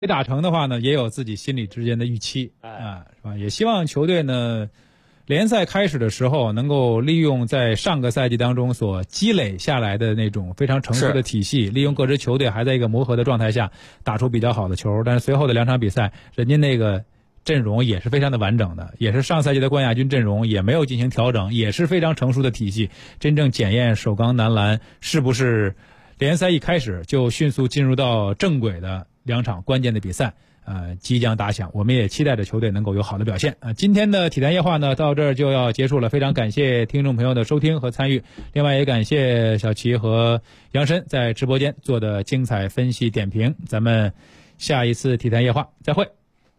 没打成的话呢，也有自己心里之间的预期是吧？也希望球队呢，联赛开始的时候能够利用在上个赛季当中所积累下来的那种非常成熟的体系，利用各支球队还在一个磨合的状态下打出比较好的球。但是随后的2场比赛，人家那个阵容也是非常的完整的，也是上赛季的冠亚军阵容，也没有进行调整，也是非常成熟的体系。真正检验首钢男篮是不是联赛一开始就迅速进入到正轨的2场关键的比赛即将打响，我们也期待着球队能够有好的表现今天的体坛夜话呢到这儿就要结束了，非常感谢听众朋友的收听和参与，另外也感谢小齐和杨申在直播间做的精彩分析点评，咱们下一次体坛夜话再会。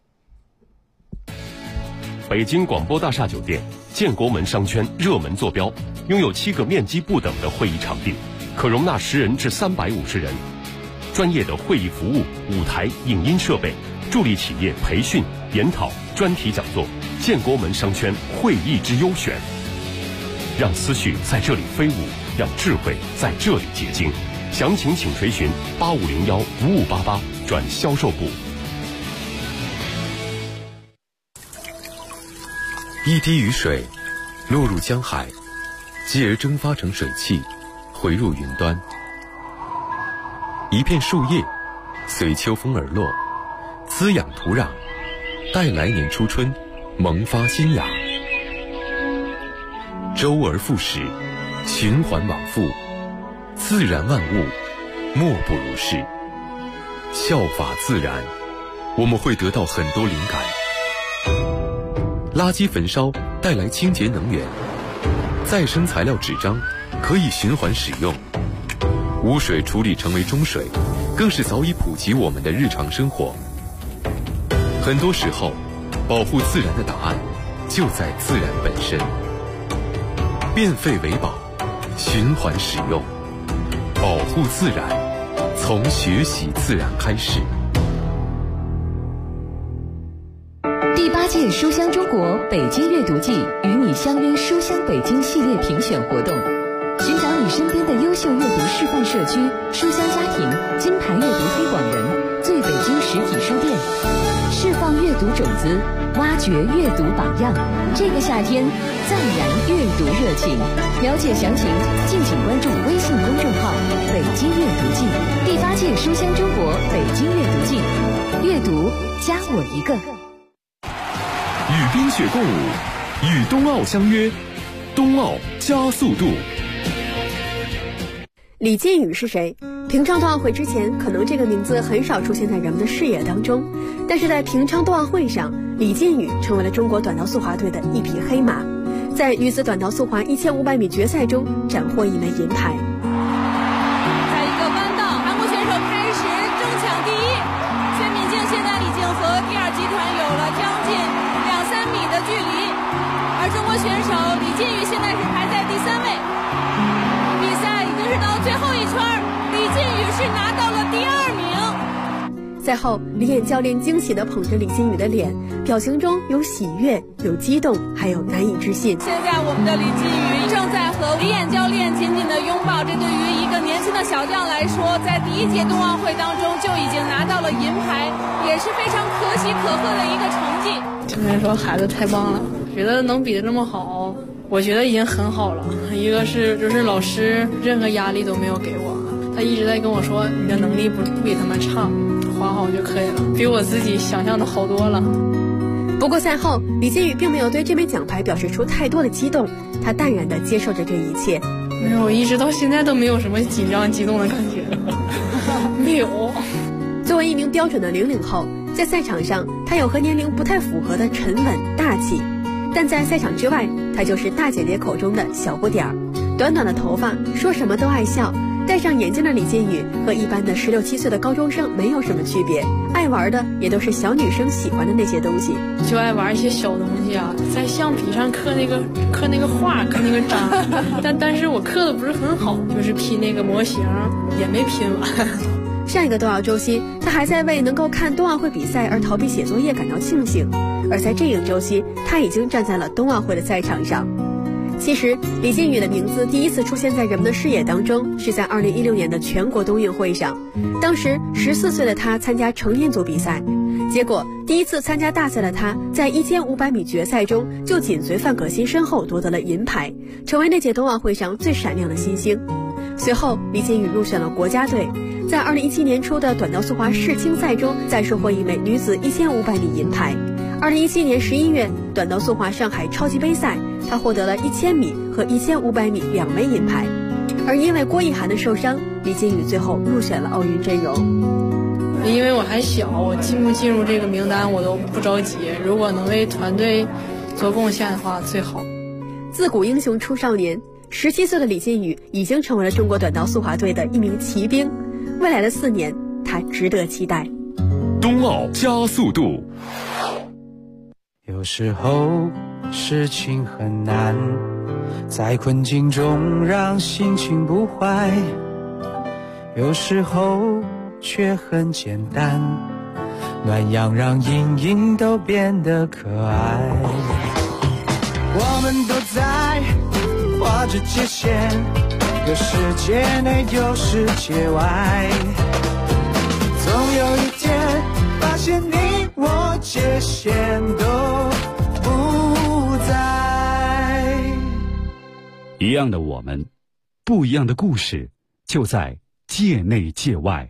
北京广播大厦酒店建国门商圈热门坐标，拥有7个面积不等的会议场地，可容纳10人至350人，专业的会议服务、舞台、影音设备，助力企业培训、研讨、专题讲座。建国门商圈会议之优选，让思绪在这里飞舞，让智慧在这里结晶。详情请垂询8501-5588转销售部。 一滴雨水落入江海，继而蒸发成水汽，回入云端。一片树叶随秋风而落，滋养土壤，待来年初春萌发新芽。周而复始，循环往复，自然万物莫不如是。效法自然，我们会得到很多灵感。垃圾焚烧带来清洁能源，再生材料纸张可以循环使用，污水处理成为中水，更是早已普及我们的日常生活。很多时候，保护自然的答案就在自然本身。变废为宝，循环使用，保护自然，从学习自然开始。 第8届书香中国北京阅读季与你相约书香北京系列评选活动，寻找你身边的优秀阅读示范社区、书香家庭、金牌阅读推广人、最北京实体书店，释放阅读种子，挖掘阅读榜样。这个夏天，暂燃阅读热情。了解详情，敬请关注微信公众号“北京阅读季”。第8届书香中国北京阅读季，阅读加我一个。 与冰雪共舞，与冬奥相约，冬奥加速度。 李靖宇是谁？平昌冬奥会之前，可能这个名字很少出现在人们的视野当中，但是在平昌冬奥会上，李靖宇成为了中国短道速滑队的一匹黑马，在女子短道速滑1500米决赛中斩获1枚银牌。 在一个弯道，韩国选手开始争抢第一，薛敏静现在已经和第2集团有了将近2-3米的距离，而中国选手李靖宇现在是排在第3位。比赛已经是到最后一圈，李靖宇是拿到了第2名。 赛后，李岩教练惊喜地捧着李靖宇的脸，表情中有喜悦、有激动，还有难以置信。 现在我们的李靖宇正在和李岩教练紧紧地拥抱，这对于一个年轻的小将来说，在第1届冬奥会当中就已经拿到了银牌，也是非常可喜可贺的一个成绩。 只能说孩子太棒了，觉得能比得这么好，我觉得已经很好了。一个是就是老师任何压力都没有给我，他一直在跟我说你的能力不比他们差，滑好就可以了，比我自己想象的好多了。 不过赛后，李靖宇并没有对这枚奖牌表示出太多的激动，他淡然地接受着这一切。 没有，我一直到现在都没有什么紧张激动的感觉没有。 作为一名标准的00后，在赛场上他有和年龄不太符合的沉稳大气，但在赛场之外，他就是大姐姐口中的小不点儿。短短的头发，说什么都爱笑，戴上眼镜的李靖宇和一般的16、17岁的高中生没有什么区别，爱玩的也都是小女生喜欢的那些东西， 就爱玩一些小东西啊，在橡皮上刻那个画，刻那个章但是我刻的不是很好，就是拼那个模型也没拼完。 上一个冬奥周期，他还在为能够看冬奥会比赛而逃避写作业感到庆幸，而在这一个周期，他已经站在了冬奥会的赛场上。 其实，李靖宇的名字第一次出现在人们的视野当中，是在2016年的全国冬运会上。当时14岁的他参加成年组比赛，结果第一次参加大赛的他，在1500米决赛中就紧随范可新身后夺得了银牌，成为那届冬奥会上最闪亮的新星。随后，李靖宇入选了国家队，在2017年初的短道速滑世青赛中再收获一枚女子1500米银牌。2017年11月，短道速滑上海超级杯赛，他获得了1000米和1500米2枚银牌。而因为郭奕涵的受伤，李靖宇最后入选了奥运阵容。 因为我还小，我进不进入这个名单我都不着急，如果能为团队做贡献的话最好。 自古英雄出少年，17岁的李靖宇已经成为了中国短道速滑队的一名骑兵，未来的4年他值得期待。 冬奥加速度。 有时候事情很难，在困境中让心情不坏，有时候却很简单，暖阳让阴影都变得可爱。我们都在画着界限，有世界内有世界外，总有一天发现你我界限都不在。 一样的我们，不一样的故事，就在界内界外。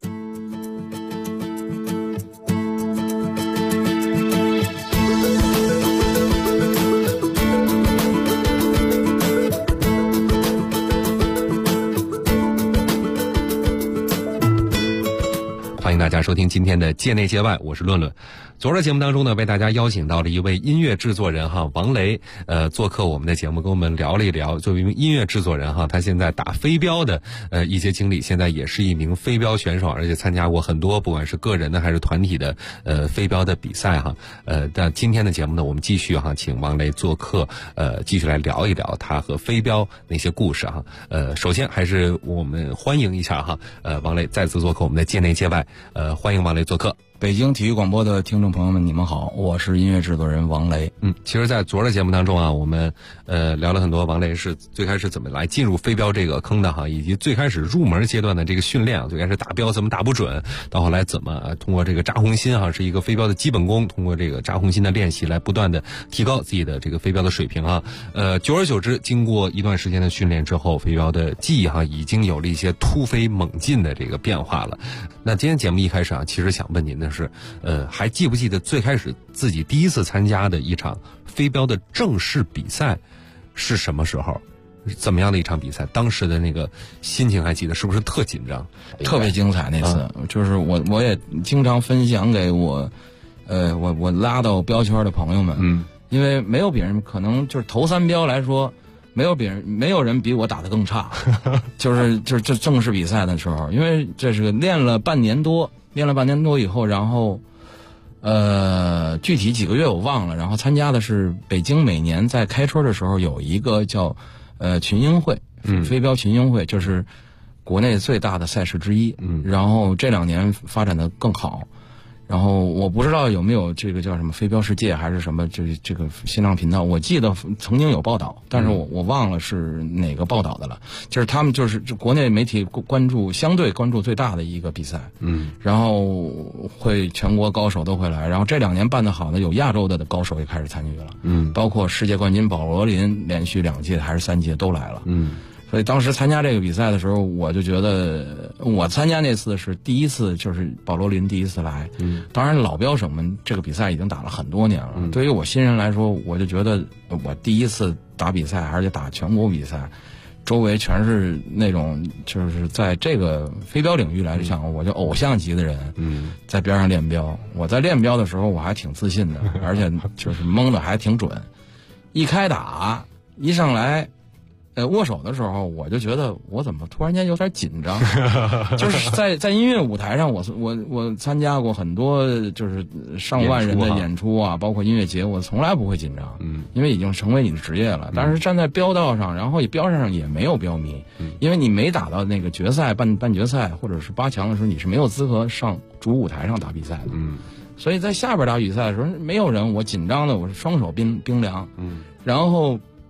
欢迎大家收听今天的界内界外，我是论论。昨儿的节目当中呢，为大家邀请到了一位音乐制作人王雷，做客我们的节目，跟我们聊了一聊。作为一名音乐制作人他现在打飞镖的一些经历，现在也是一名飞镖选手，而且参加过很多不管是个人的还是团体的飞镖的比赛但今天的节目呢，我们继续请王雷做客，继续来聊一聊他和飞镖那些故事首先还是我们欢迎一下王雷再次做客我们的界内界外，欢迎王雷做客。 北京体育广播的听众朋友们，你们好，我是音乐制作人王雷。 其实在昨儿的节目当中我们聊了很多王雷是最开始怎么来进入飞镖这个坑的以及最开始入门阶段的这个训练最开始打镖怎么打不准，到后来怎么通过这个扎红心是一个飞镖的基本功，通过这个扎红心的练习来不断的提高自己的这个飞镖的水平久而久之，经过一段时间的训练之后，飞镖的技艺已经有了一些突飞猛进的这个变化了。那今天节目一开始其实想问您的是还记不记得最开始自己第一次参加的一场飞镖的正式比赛是什么时候？怎么样的一场比赛？当时的那个心情还记得，是不是特紧张？ 特别精彩那次，就是我也经常分享给我拉到镖圈的朋友们，因为没有别人，可能就是头3镖来说，没有人比我打得更差，就是正式比赛的时候，因为这是练了半年多以后，然后具体几个月我忘了，然后参加的是北京每年在开春的时候有一个叫群英会，飞镖群英会，就是国内最大的赛事之一，然后这2年发展的更好。然后我不知道有没有这个叫什么飞镖世界还是什么这个新浪频道，我记得曾经有报道，但是我忘了是哪个报道的了。就是他们就是国内媒体相对关注最大的一个比赛，然后会全国高手都会来，然后这2年办得好的有亚洲的高手也开始参与了，包括世界冠军保罗林连续2届还是3届都来了，所以当时参加这个比赛的时候，我就觉得我参加那次是第一次，就是保罗林第一次来。当然老镖手们这个比赛已经打了很多年了，对于我新人来说，我就觉得我第一次打比赛，而且打全国比赛，周围全是那种就是在这个飞镖领域来讲，我就偶像级的人，在边上练镖。我在练镖的时候我还挺自信的，而且就是蒙的还挺准。一开打一上来握手的时候，我就觉得我怎么突然间有点紧张，就是在音乐舞台上，我参加过很多就是上万人的演出包括音乐节，我从来不会紧张，因为已经成为你的职业了。但是站在镖道上，然后镖上也没有镖迷，因为你没打到那个决赛、半决赛或者是8强的时候，你是没有资格上主舞台上打比赛的。所以在下边打比赛的时候，没有人，我紧张的我是双手冰凉，然后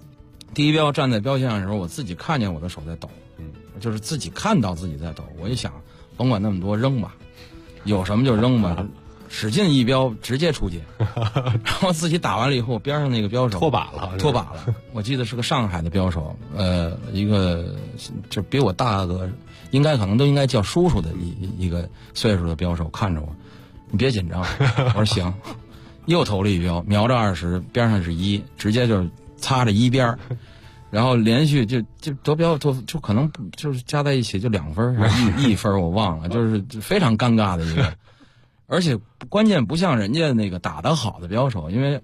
第一标站在标线上的时候，我自己看见我的手在抖，就是自己看到自己在抖。我一想，甭管那么多，扔吧，有什么就扔吧，使劲一标，直接出界。然后自己打完了以后，边上那个标手脱靶了。 我记得是个上海的标手，一个就比我大个，可能都应该叫叔叔的一个岁数的标手，看着我，你别紧张。我说行，又投了一标，瞄着20，边上是1，直接就是擦着1边，然后连续就得标就可能就是加在一起就2分1分我忘了，就是非常尴尬的一个。而且关键不像人家那个打得好的标手，因为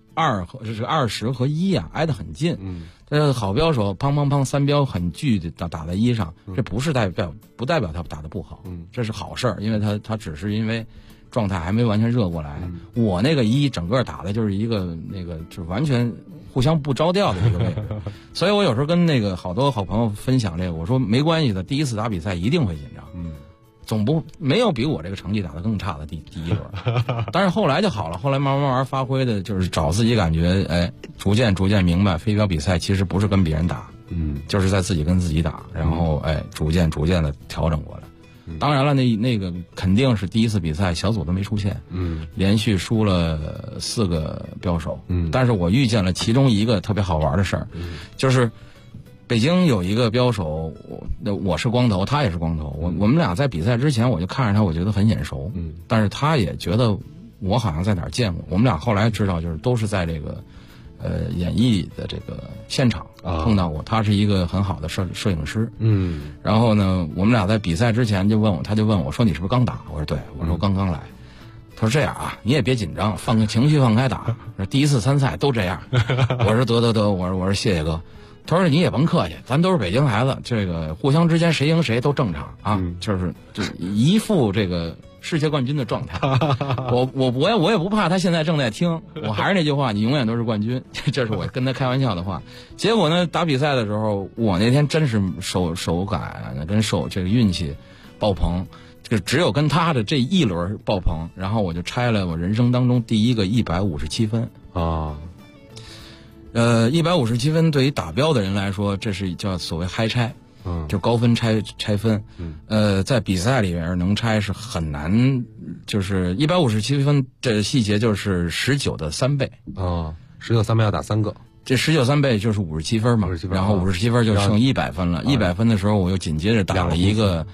20和1啊挨得很近。这好标手砰砰砰3标很巨的打在1上，这不代表他打得不好，这是好事儿，因为他只是因为状态还没完全热过来。我那个1整个打的就是一个就是完全互相不着调的一个位置，所以我有时候跟那个好多好朋友分享这个，我说没关系的，第一次打比赛一定会紧张。没有比我这个成绩打得更差的第一轮，但是后来就好了，后来慢慢发挥的就是找自己感觉，逐渐明白飞镖比赛其实不是跟别人打，就是在自己跟自己打，然后逐渐的调整过来。当然了，那个肯定是第一次比赛小组都没出现，连续输了4个标手，但是我遇见了其中一个特别好玩的事儿，就是北京有一个标手，我是光头，他也是光头。我们俩在比赛之前，我就看着他，我觉得很眼熟。但是他也觉得我好像在哪儿见过。我们俩后来知道，就是都是在这个演艺的这个现场碰到过。他是一个很好的摄影师。然后呢，我们俩在比赛之前他就问我说：“你是不是刚打？”我说：“对。”我说：“刚来。”他说：“这样啊，你也别紧张，情绪放开打。第一次参赛都这样。”我说：“得。”我说：“谢谢哥。”他说：“你也甭客气，咱都是北京孩子，这个互相之间谁赢谁都正常啊，就是一副这个世界冠军的状态。我也不怕他现在正在听，我还是那句话，你永远都是冠军，这是我跟他开玩笑的话。结果呢，打比赛的时候，我那天真是手感跟这个运气爆棚，这个只有跟他的这一轮爆棚，然后我就拆了我人生当中第一个157分啊。157分对于打标的人来说，这是叫所谓嗨拆，就高分拆分。在比赛里面能拆是很难，就是157分这细节就是19的3倍啊，19的3倍要打3个， 这19 3倍就是57分嘛，然后57分就剩100分了。100分的时候，我又紧接着打了一个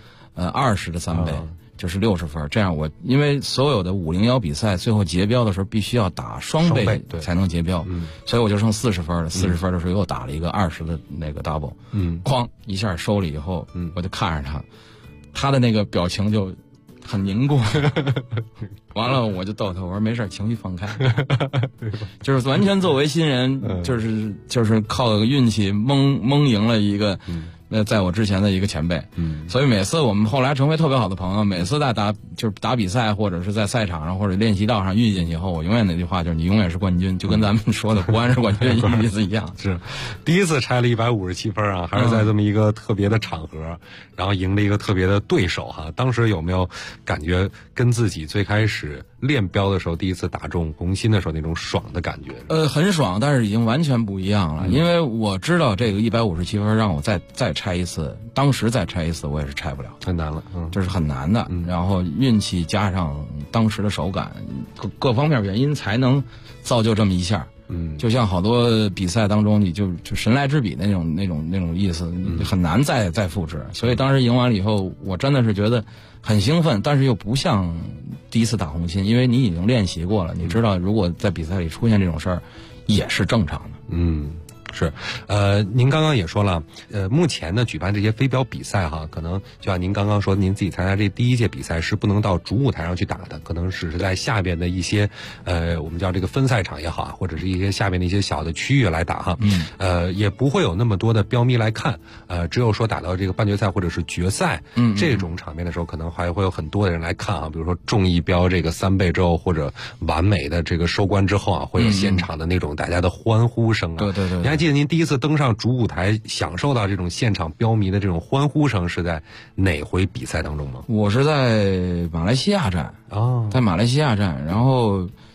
20的3倍。就是60分，这样因为所有的501比赛最后结标的时候必须要打双倍才能结标，所以我就剩40分了。40分的时候又打了一个20的那个 double，哐一下收了以后，我就看着他的那个表情就很凝固，完了我就逗他，我说没事，情绪放开，就是完全作为新人，就是靠个运气蒙赢了一个。那在我之前的一个前辈，所以每次我们后来成为特别好的朋友，每次在打比赛或者是在赛场上或者练习道上遇见以后，我永远那句话就是你永远是冠军，就跟咱们说的国安是冠军意思一样。 是，第一次拆了157分啊，还是在这么一个特别的场合，然后赢了一个特别的对手哈。当时有没有感觉跟自己最开始练标的时候第一次打中红心的时候那种爽的感觉？ 很爽，但是已经完全不一样了，因为我知道这个157分让我再拆一次，当时再拆一次我也是拆不了， 太难了， 这是很难的。然后运气加上当时的手感，各方面原因才能造就这么一下。就像好多比赛当中，你就神来之笔那种意思，很难再复制。所以当时赢完了以后，我真的是觉得很兴奋，但是又不像第一次打红心，因为你已经练习过了，你知道如果在比赛里出现这种事儿也是正常的。 是，您刚刚也说了，目前呢举办这些飞镖比赛哈，可能就像您刚刚说，您自己参加这第一届比赛是不能到主舞台上去打的，可能只是在下边的一些我们叫这个分赛场也好啊，或者是一些下边的一些小的区域来打哈，也不会有那么多的标迷来看，只有说打到这个半决赛或者是决赛，这种场面的时候，可能还会有很多的人来看啊，比如说中一标这个3倍之后，或者完美的这个收官之后啊，会有现场的那种大家的欢呼声啊， 对。 你还记得您第一次登上主舞台享受到这种现场标迷的这种欢呼声是在哪回比赛当中吗？ 我是在马来西亚站在马来西亚站，然后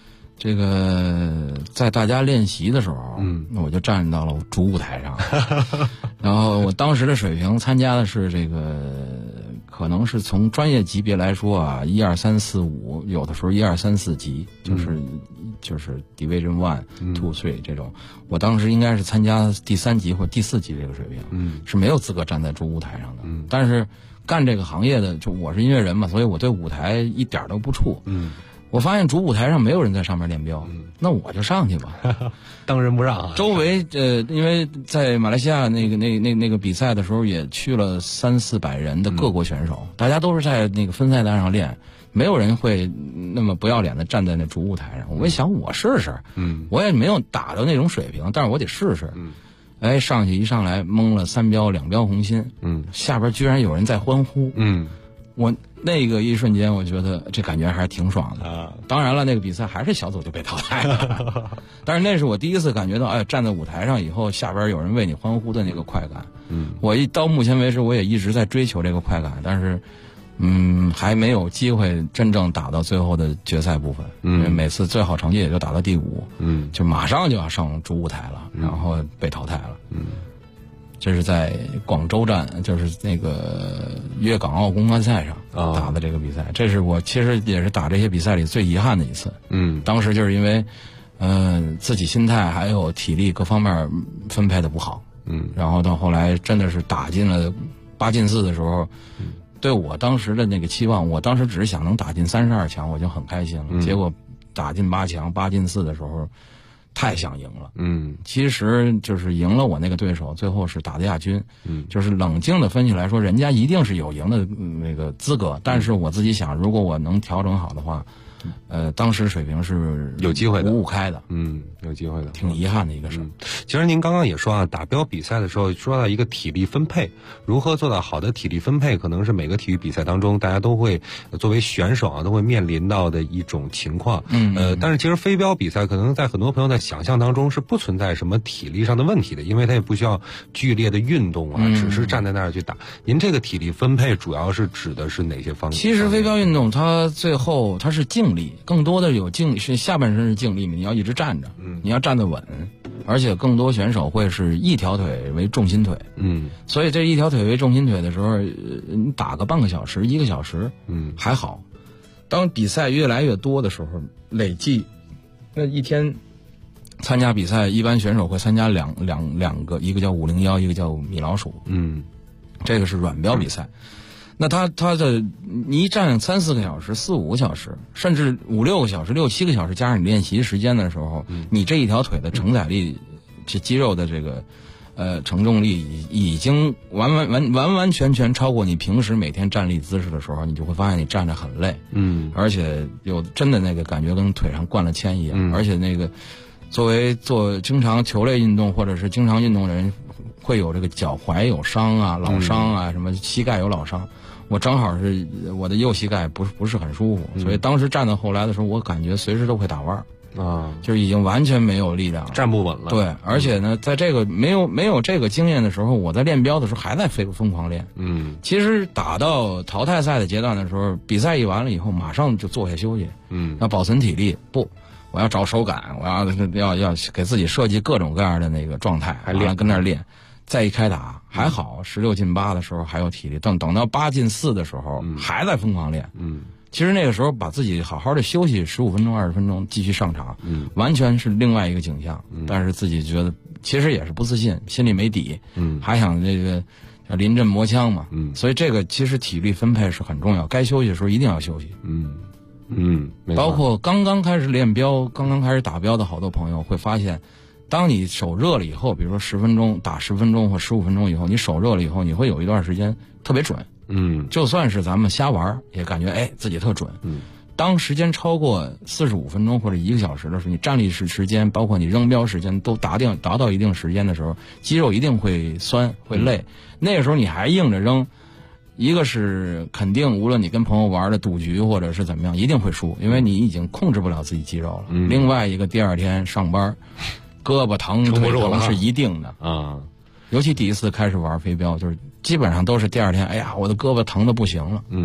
这个在大家练习的时候，我就站到了主舞台上，然后我当时的水平参加的是这个，可能是从专业级别来说啊，1、2、3、4、5，有的时候1、2、3、4级，就是 Division 1、2、3这种。我当时应该是参加第3级或第4级这个水平，是没有资格站在主舞台上的。但是干这个行业的，就我是音乐人嘛，所以我对舞台一点都不怵。我发现主舞台上没有人在上面练标，那我就上去吧， 当仁不让啊。 周围因为在马来西亚那个比赛的时候，也去了300、400人的各国选手，大家都是在那个分赛台上练，没有人会那么不要脸的站在那主舞台上。我一想，我试试，我也没有打到那种水平，但是我得试试。哎，上去一上来蒙了3标2标红心，下边居然有人在欢呼，我那个一瞬间，我觉得这感觉还是挺爽的。当然了，那个比赛还是小组就被淘汰了，但是那是我第一次感觉到，哎，站在舞台上以后，下边有人为你欢呼的那个快感。我到目前为止，我也一直在追求这个快感，但是，还没有机会真正打到最后的决赛部分。因为每次最好成绩也就打到第5，就马上就要上主舞台了，然后被淘汰了。这是在广州站，就是那个粤港澳公开赛上打的这个比赛，这是我其实也是打这些比赛里最遗憾的一次。当时就是因为，自己心态还有体力各方面分配的不好。然后到后来真的是打进了8进4的时候，对我当时的那个期望，我当时只是想能打进32强，我就很开心了。结果打进8强，8进4的时候。太想赢了，其实就是赢了我那个对手，最后是打的亚军，就是冷静的分析来说，人家一定是有赢的那个资格，但是我自己想，如果我能调整好的话，当时水平是有机会的 ，5-5开的， 有机会的， 挺遗憾的一个事。 其实您刚刚也说啊，打标比赛的时候说到一个体力分配，如何做到好的体力分配，可能是每个体育比赛当中大家都会作为选手啊都会面临到的一种情况。但是其实飞镖比赛可能在很多朋友的想象当中是不存在什么体力上的问题的，因为它也不需要剧烈的运动啊，只是站在那儿去打。您这个体力分配主要是指的是哪些方面？ 其实飞镖运动它最后它是静力，更多的有静力，是下半身是静力，你要一直站着，你要站得稳，而且更多选手会是一条腿为重心腿，所以这一条腿为重心腿的时候，你打个半个小时、1个小时，还好。当比赛越来越多的时候，累计那一天参加比赛，一般选手会参加两个，一个叫501，一个叫米老鼠，这个是软标比赛。那他的你一站3、4个小时、4、5个小时，甚至5、6个小时、6、7个小时，加上你练习时间的时候，你这一条腿的承载力，这肌肉的这个承重力已经完全超过你平时每天站立姿势的时候，你就会发现你站着很累，而且有真的那个感觉跟腿上灌了铅一样，而且那个作为经常球类运动或者是经常运动的人，会有这个脚踝有伤啊、老伤啊，什么膝盖有老伤。我正好是我的右膝盖不是很舒服，所以当时站到后来的时候，我感觉随时都会打弯儿，就是已经完全没有力量了， 站不稳了。 对，而且呢，在这个没有这个经验的时候，我在练标的时候还在疯狂练。其实打到淘汰赛的阶段的时候，比赛一完了以后，马上就坐下休息，要保存体力。不，我要找手感，我要给自己设计各种各样的那个状态，还跟那儿练。再一开打还好，16进8的时候还有体力，等到8进4的时候还在疯狂练。其实那个时候把自己好好的休息15分钟、20分钟，继续上场，完全是另外一个景象。但是自己觉得其实也是不自信，心里没底，还想这个临阵磨枪嘛。所以这个其实体力分配是很重要，该休息的时候一定要休息。包括刚刚开始练标、刚刚开始打标的好多朋友会发现。当你手热了以后，比如说10分钟打10分钟或15分钟以后，你手热了以后，你会有一段时间特别准。就算是咱们瞎玩，也感觉自己特准。当时间超过45分钟或者1个小时的时候，你站立时间，包括你扔标时间都达到一定时间的时候，肌肉一定会酸会累。那个时候你还硬着扔，一个是肯定，无论你跟朋友玩的赌局或者是怎么样，一定会输，因为你已经控制不了自己肌肉了。另外一个，第二天上班。胳膊疼、腿疼是一定的啊，尤其第一次开始玩飞镖，就是基本上都是第二天，哎呀，我的胳膊疼的不行了。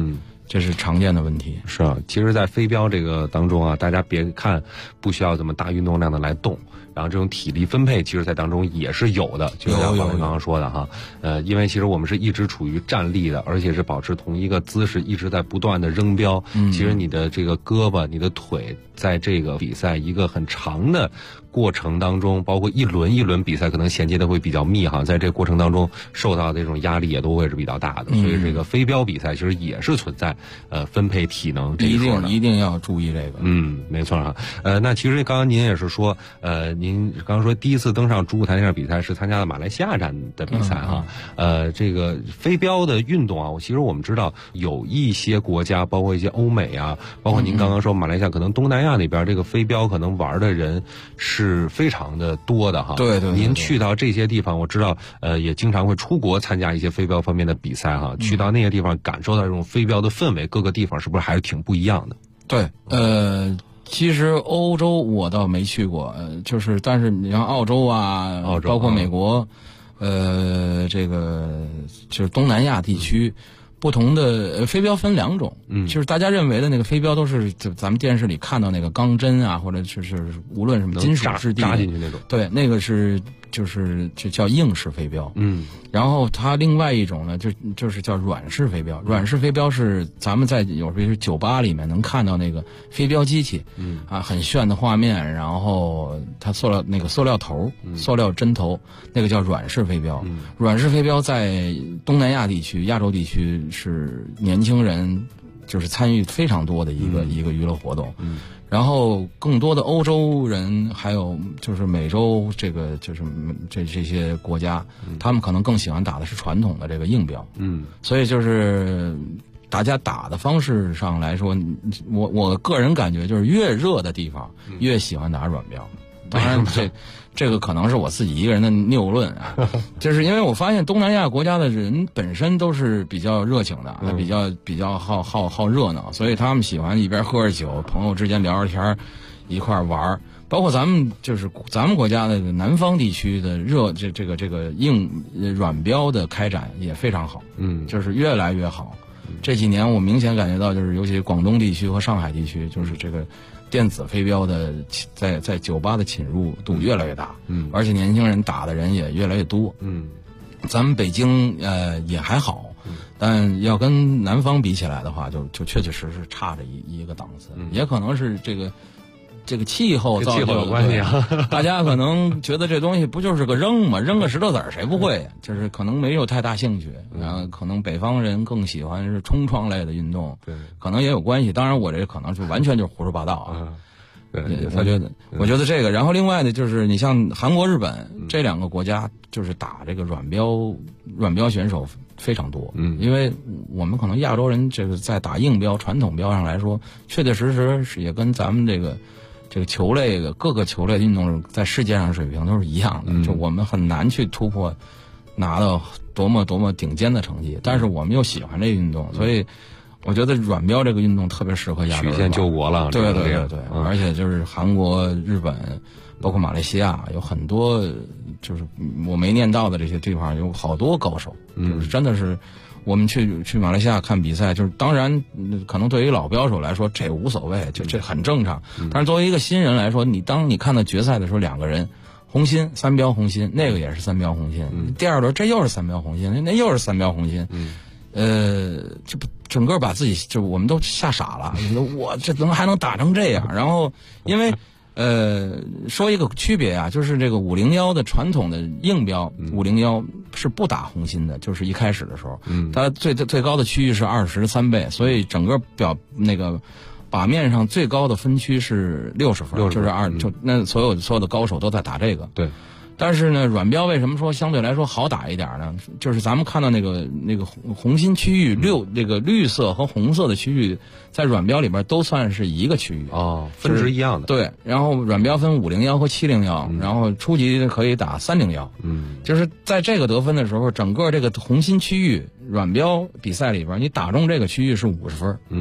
这是常见的问题。 是啊，其实在飞镖这个当中啊，大家别看不需要这么大运动量的来动，然后这种体力分配其实在当中也是有的，就像王磊刚刚说的哈，因为其实我们是一直处于站立的，而且是保持同一个姿势，一直在不断的扔镖，其实你的这个胳膊、你的腿在这个比赛一个很长的过程当中，包括一轮一轮比赛可能衔接的会比较密哈，在这个过程当中受到的这种压力也都会是比较大的，所以这个飞镖比赛其实也是存在分配体能这一说的， 一定要注意这个。 没错哈。那其实刚刚您也是说，您刚刚说第一次登上主舞台那场比赛是参加了马来西亚站的比赛哈。这个飞镖的运动啊，其实我们知道有一些国家，包括一些欧美啊，包括您刚刚说马来西亚，可能东南亚那边这个飞镖可能玩的人是非常的多的哈。 对。 您去到这些地方，我知道也经常会出国参加一些飞镖方面的比赛哈。去到那些地方感受到这种飞镖的氛围，各个地方是不是还是挺不一样的？ 对，其实欧洲我倒没去过，就是但是你像澳洲啊，包括美国，这个就是东南亚地区。不同的飞镖分两种，就是大家认为的那个飞镖都是就咱们电视里看到那个钢针啊，或者是无论什么金属质地扎进去那种， 对，那个是就叫硬式飞镖，然后它另外一种呢，就是叫软式飞镖。软式飞镖是咱们在有时候酒吧里面能看到那个飞镖机器，很炫的画面，然后它塑料头、塑料针头，那个叫软式飞镖。软式飞镖在东南亚地区、亚洲地区是年轻人就是参与非常多的一个娱乐活动。然后更多的欧洲人，还有就是美洲这个就是这些国家，他们可能更喜欢打的是传统的这个硬镖。所以就是大家打的方式上来说，我个人感觉就是越热的地方越喜欢打软镖。当然这个可能是我自己一个人的谬论啊，就是因为我发现东南亚国家的人本身都是比较热情的，比较好热闹，所以他们喜欢一边喝着酒，朋友之间聊着天，一块玩。包括咱们国家的南方地区的这个软镖的开展也非常好，就是越来越好。这几年我明显感觉到，就是尤其广东地区和上海地区，就是这个电子飞镖的在酒吧的侵入度越来越大，而且年轻人打的人也越来越多，咱们北京也还好，但要跟南方比起来的话，就确确实实差着一个档次，也可能是这个气候造就的关系啊， 大家可能觉得这东西不就是个扔嘛，扔个石头子儿谁不会呀？就是可能没有太大兴趣，然后可能北方人更喜欢是冲撞类的运动，对，可能也有关系。当然，我这可能是完全就是胡说八道啊。对，我觉得这个，然后另外呢，就是你像韩国、日本这两个国家，就是打这个软镖选手非常多，因为我们可能亚洲人这个在打硬镖、传统镖上来说，确确实实是也跟咱们这个球类的各个球类的运动在世界上水平都是一样的，就我们很难去突破，拿到多么顶尖的成绩，但是我们又喜欢这个运动，所以我觉得软镖这个运动特别适合亚洲人， 曲线救国了。 对，而且就是韩国、日本，包括马来西亚，有很多就是我没念到的这些地方，有好多高手，就是真的是。我们去马来西亚看比赛，就是当然可能对于老镖手来说这无所谓，就这很正常。但是作为一个新人来说，当你看到决赛的时候，两个人红心三镖红心，那个也是三镖红心，第二轮这又是三镖红心，那又是三镖红心，这不整个把自己就我们都吓傻了，我这还能打成这样？然后因为。说一个区别啊，就是这个501的传统的硬镖，501是不打红心的，就是一开始的时候，它最高的区域是23倍，所以整个靶面上最高的分区是60分，就是那所有的高手都在打这个，对。但是呢，软镖为什么说相对来说好打一点呢？就是咱们看到那个红心区域这个绿色和红色的区域，在软镖里边都算是一个区域分值一样的。 对，然后软镖分501和701，然后初级可以打301。就是在这个得分的时候，整个这个红心区域软镖比赛里边，你打中这个区域是50分。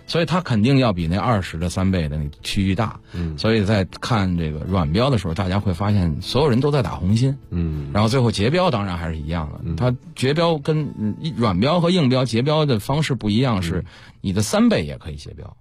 所以它肯定要比那20的3倍的那区域大。所以在看这个软标的时候，大家会发现所有人都在打红心。然后最后截标当然还是一样的，它截标跟软标和硬标截标的方式不一样，是你的3倍也可以截标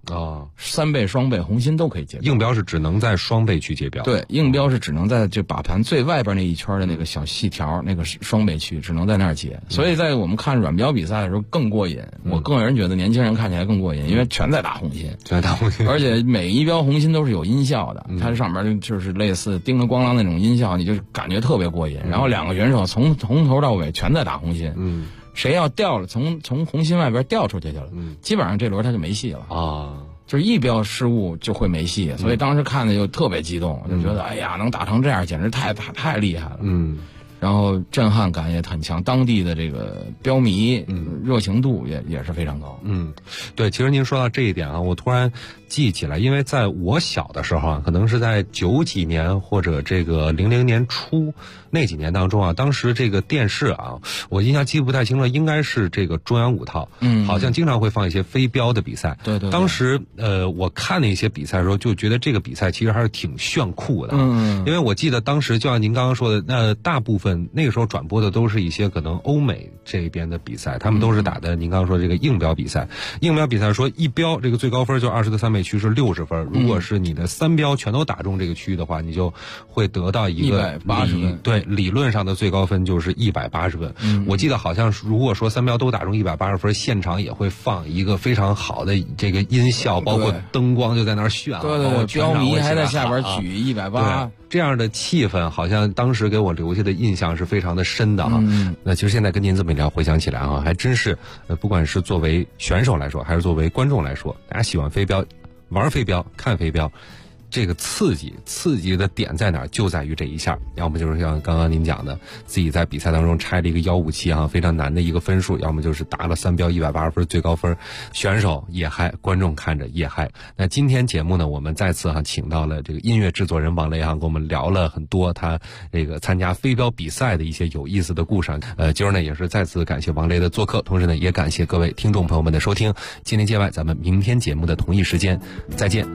，3倍、双倍、红心都可以截标。 硬标是只能在双倍区截标， 对，硬标是只能在这把盘最外边那一圈的那个小细条，那个双倍区只能在那儿截。所以在我们看软标比赛的时候更过瘾，我个人觉得年轻人看起来更过瘾，因为全在打红心， 全在打红心， 而且每一标红心都是有音效的，它上面就是类似叮了咣啷那种音效，你就感觉特别过瘾。然后2个选手从头到尾全在打红心，谁要掉了，从红心外边掉出去了，基本上这轮他就没戏了啊。就是一标失误就会没戏，所以当时看的就特别激动，就觉得哎呀，能打成这样简直太厉害了。然后震撼感也很强，当地的这个标迷热情度也是非常高。 对，其实您说到这一点啊，我突然记起来，因为在我小的时候啊，可能是在90几年或者这个00年初那几年当中啊，当时这个电视啊，我印象记不太清了，应该是这个中央5套，好像经常会放一些飞镖的比赛。 对。 当时我看那些比赛的时候，就觉得这个比赛其实还是挺炫酷的。因为我记得当时就像您刚刚说的，那大部分那个时候转播的都是一些可能欧美这边的比赛，他们都是打的您刚刚说这个硬标比赛。硬标比赛说一标这个最高分就20的3倍区是60分，如果是你的3标全都打中这个区域的话，你就会得到一个 180分。 对，理论上的最高分就是180分。我记得好像如果说3标都打中180分，现场也会放一个非常好的这个音效，包括灯光就在那儿炫啊。 对，标迷还在下边举180。 这样的气氛好像当时给我留下的印象是非常的深的啊。那其实现在跟您这么一聊，回想起来啊，还真是不管是作为选手来说，还是作为观众来说，大家喜欢飞镖，玩飞镖，看飞镖，这个刺激的点在哪儿？就在于这一下，要么就是像刚刚您讲的，自己在比赛当中拆了一个157啊，非常难的一个分数；要么就是打了3标180分最高分，选手也嗨，观众看着也嗨。那今天节目呢，我们再次请到了这个音乐制作人王雷跟我们聊了很多他这个参加飞镖比赛的一些有意思的故事。今儿呢也是再次感谢王雷的做客，同时呢也感谢各位听众朋友们的收听。今天界外，咱们明天节目的同一时间再见。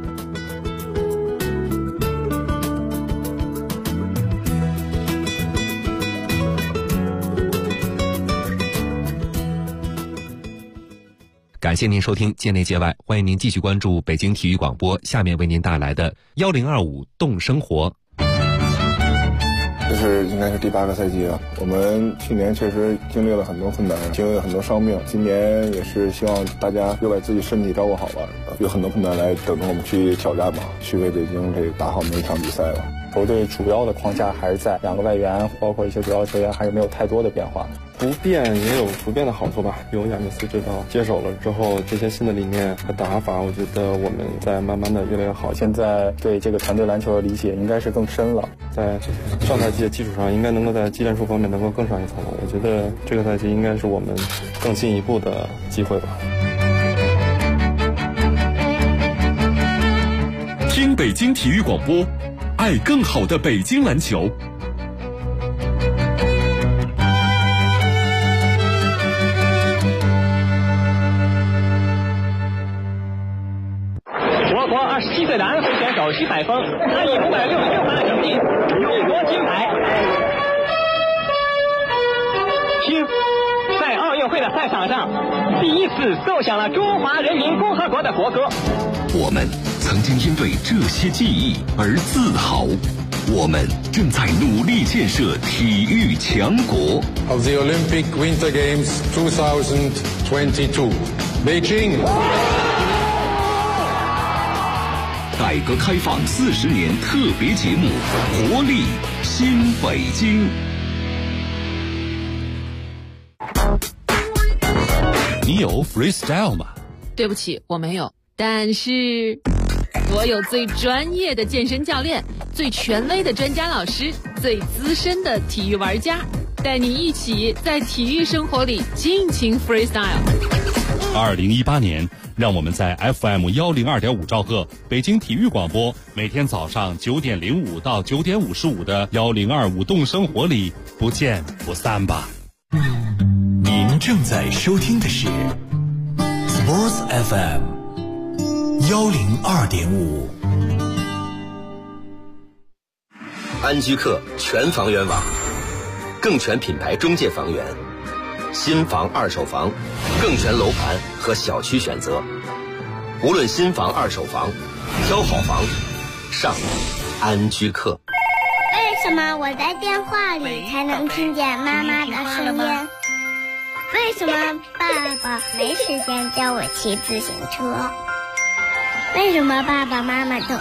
感谢您收听界内界外，欢迎您继续关注北京体育广播，下面为您带来的1025动生活。 这是应该是第8个赛季了，我们去年确实经历了很多困难，经历了很多伤病，今年也是希望大家又把自己身体照顾好了，有很多困难来等着我们去挑战吧，去为北京这打好每一场比赛了。 球队主要的框架还是在2个外援，包括一些主要球员还是没有太多的变化。 不变也有不变的好处吧。有亚尼斯指导接手了之后，这些新的理念和打法，我觉得我们在慢慢的越来越好。 现在对这个团队篮球的理解应该是更深了， 在上赛季的基础上，应该能够在技战术方面能够更上一层楼。我觉得这个赛季应该是我们更进一步的机会吧。 听北京体育广播，爱更好的北京篮球。 我国27岁的安徽选手徐海峰，他以566码成绩勇夺金牌。听，在奥运会的赛场上，第一次奏响了中华人民共和国的国歌。 我们曾经因为这些记忆而自豪，我们正在努力建设体育强国。 Of the Olympic Winter Games 2022, Beijing。 改革开放40年特别节目《活力新北京》。你有 freestyle 吗？ 对不起，我没有。但是我有最专业的健身教练，最权威的专家老师，最资深的体育玩家，带你一起在体育生活里尽情 freestyle。 2018年，让我们在 FM 102.5兆赫北京体育广播，每天早上9点05到9点55的1025动生活里不见不散吧。 您正在收听的是 Sports FM 102.5。 安居客全房源网，更全品牌中介房源，新房、二手房，更全楼盘和小区选择。无论新房、二手房，挑好房，上安居客。 为什么我在电话里才能听见妈妈的声音？为什么爸爸没时间教我骑自行车？为什么爸爸妈妈总